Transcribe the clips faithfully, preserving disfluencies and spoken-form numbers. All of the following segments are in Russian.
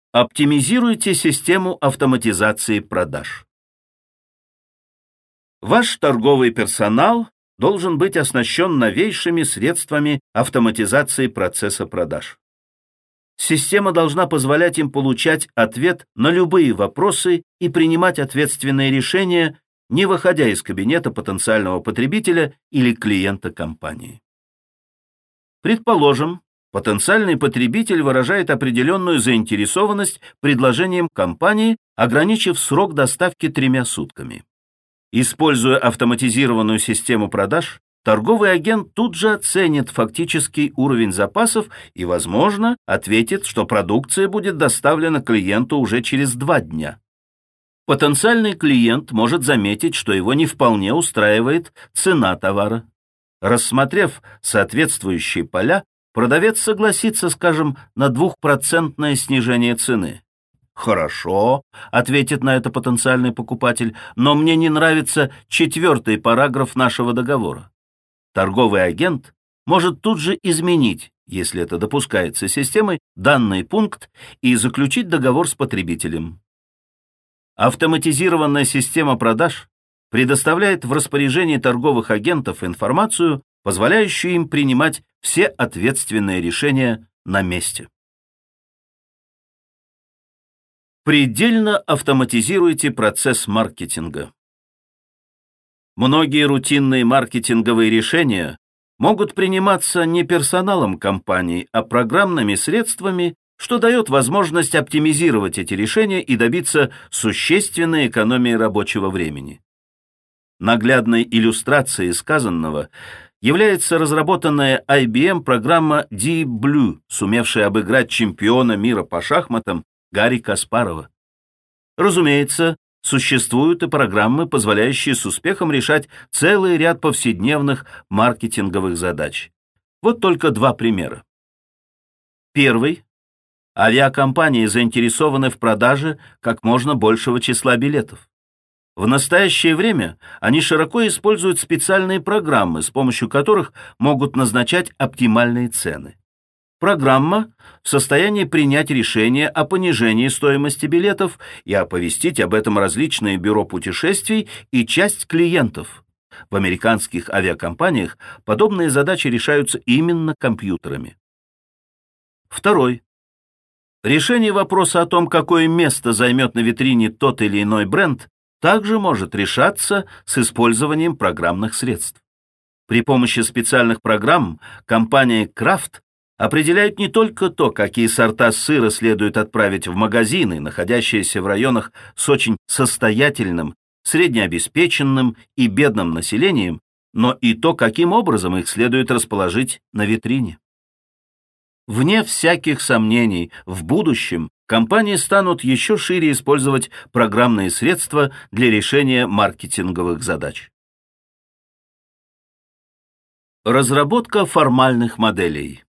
Оптимизируйте систему автоматизации продаж. Ваш торговый персонал должен быть оснащен новейшими средствами автоматизации процесса продаж. Система должна позволять им получать ответ на любые вопросы и принимать ответственные решения, не выходя из кабинета потенциального потребителя или клиента компании. Предположим, потенциальный потребитель выражает определенную заинтересованность предложением компании, ограничив срок доставки тремя сутками. Используя автоматизированную систему продаж, торговый агент тут же оценит фактический уровень запасов и, возможно, ответит, что продукция будет доставлена клиенту уже через два дня. Потенциальный клиент может заметить, что его не вполне устраивает цена товара. Рассмотрев соответствующие поля, продавец согласится, скажем, на двухпроцентное снижение цены. «Хорошо», — ответит на это потенциальный покупатель, «но мне не нравится четвертый параграф нашего договора». Торговый агент может тут же изменить, если это допускается системой, данный пункт и заключить договор с потребителем. Автоматизированная система продаж предоставляет в распоряжении торговых агентов информацию, позволяющую им принимать все ответственные решения на месте. Предельно автоматизируйте процесс маркетинга. Многие рутинные маркетинговые решения могут приниматься не персоналом компании, а программными средствами, что дает возможность оптимизировать эти решения и добиться существенной экономии рабочего времени. Наглядной иллюстрацией сказанного является разработанная ай би эм программа Deep Blue, сумевшая обыграть чемпиона мира по шахматам Гарри Каспарова. Разумеется, существуют и программы, позволяющие с успехом решать целый ряд повседневных маркетинговых задач. Вот только два примера. Первый. Авиакомпании заинтересованы в продаже как можно большего числа билетов. В настоящее время они широко используют специальные программы, с помощью которых могут назначать оптимальные цены. Программа в состоянии принять решение о понижении стоимости билетов и оповестить об этом различные бюро путешествий и часть клиентов. В американских авиакомпаниях подобные задачи решаются именно компьютерами. Второй. Решение вопроса о том, какое место займет на витрине тот или иной бренд, также может решаться с использованием программных средств. При помощи специальных программ компания Kraft определяет не только то, какие сорта сыра следует отправить в магазины, находящиеся в районах с очень состоятельным, среднеобеспеченным и бедным населением, но и то, каким образом их следует расположить на витрине. Вне всяких сомнений, в будущем компании станут еще шире использовать программные средства для решения маркетинговых задач. Разработка формальных моделей.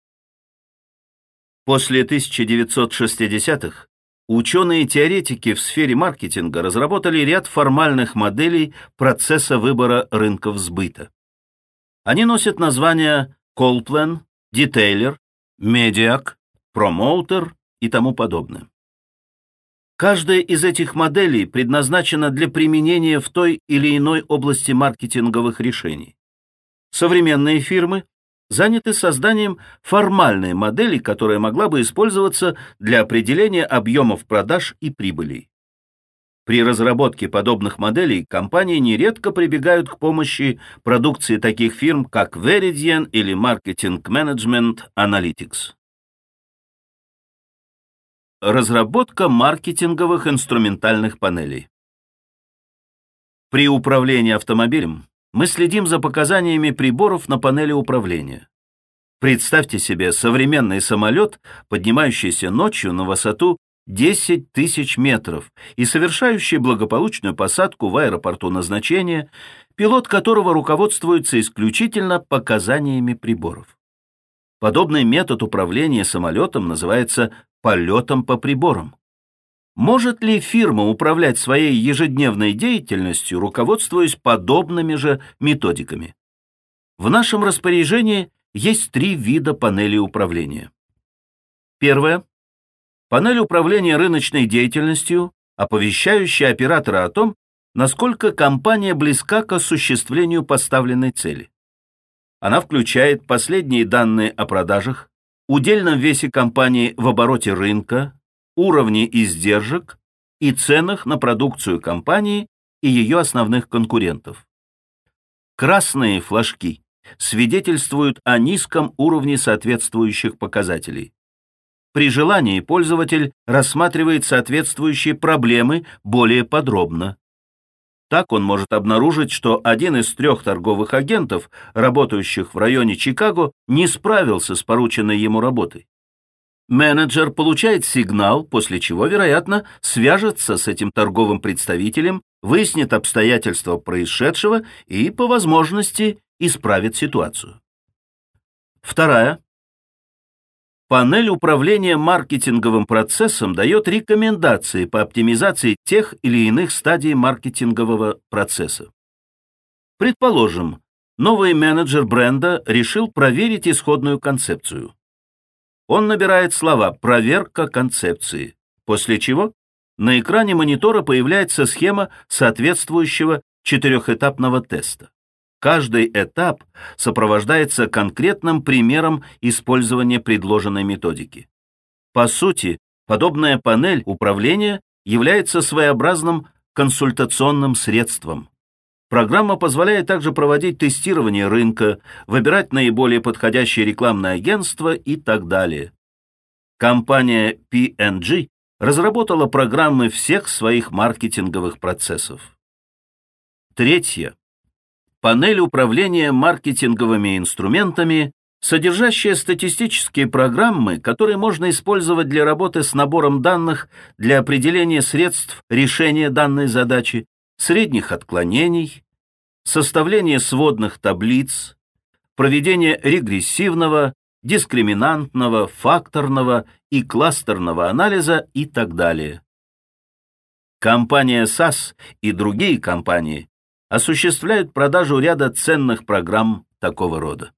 После тысяча девятьсот шестидесятых ученые-теоретики в сфере маркетинга разработали ряд формальных моделей процесса выбора рынков сбыта. Они носят названия Call Plan, Detailer, Mediac, Promoter и тому подобное. Каждая из этих моделей предназначена для применения в той или иной области маркетинговых решений. Современные фирмы заняты созданием формальной модели, которая могла бы использоваться для определения объемов продаж и прибылей. При разработке подобных моделей компании нередко прибегают к помощи продукции таких фирм, как Veridian или Marketing Management Analytics. Разработка маркетинговых инструментальных панелей. При управлении автомобилем мы следим за показаниями приборов на панели управления. Представьте себе современный самолет, поднимающийся ночью на высоту десять тысяч метров и совершающий благополучную посадку в аэропорту назначения, пилот которого руководствуется исключительно показаниями приборов. Подобный метод управления самолетом называется полетом по приборам. Может ли фирма управлять своей ежедневной деятельностью, руководствуясь подобными же методиками? В нашем распоряжении есть три вида панелей управления. Первое. Панель управления рыночной деятельностью, оповещающая оператора о том, насколько компания близка к осуществлению поставленной цели. Она включает последние данные о продажах, удельном весе компании в обороте рынка, уровне издержек и ценах на продукцию компании и ее основных конкурентов. Красные флажки свидетельствуют о низком уровне соответствующих показателей. При желании пользователь рассматривает соответствующие проблемы более подробно. Так он может обнаружить, что один из трех торговых агентов, работающих в районе Чикаго, не справился с порученной ему работой. Менеджер получает сигнал, после чего, вероятно, свяжется с этим торговым представителем, выяснит обстоятельства происшедшего и, по возможности, исправит ситуацию. Вторая. Панель управления маркетинговым процессом дает рекомендации по оптимизации тех или иных стадий маркетингового процесса. Предположим, новый менеджер бренда решил проверить исходную концепцию. Он набирает слова «проверка концепции», после чего на экране монитора появляется схема соответствующего четырехэтапного теста. Каждый этап сопровождается конкретным примером использования предложенной методики. По сути, подобная панель управления является своеобразным консультационным средством. Программа позволяет также проводить тестирование рынка, выбирать наиболее подходящее рекламное агентство и так далее. Компания пи энд джи разработала программы всех своих маркетинговых процессов. Третье. Панель управления маркетинговыми инструментами, содержащая статистические программы, которые можно использовать для работы с набором данных для определения средств решения данной задачи, средних отклонений, составления сводных таблиц, проведения регрессивного, дискриминантного, факторного и кластерного анализа и так далее. Компания сас и другие компании осуществляют продажу ряда ценных программ такого рода.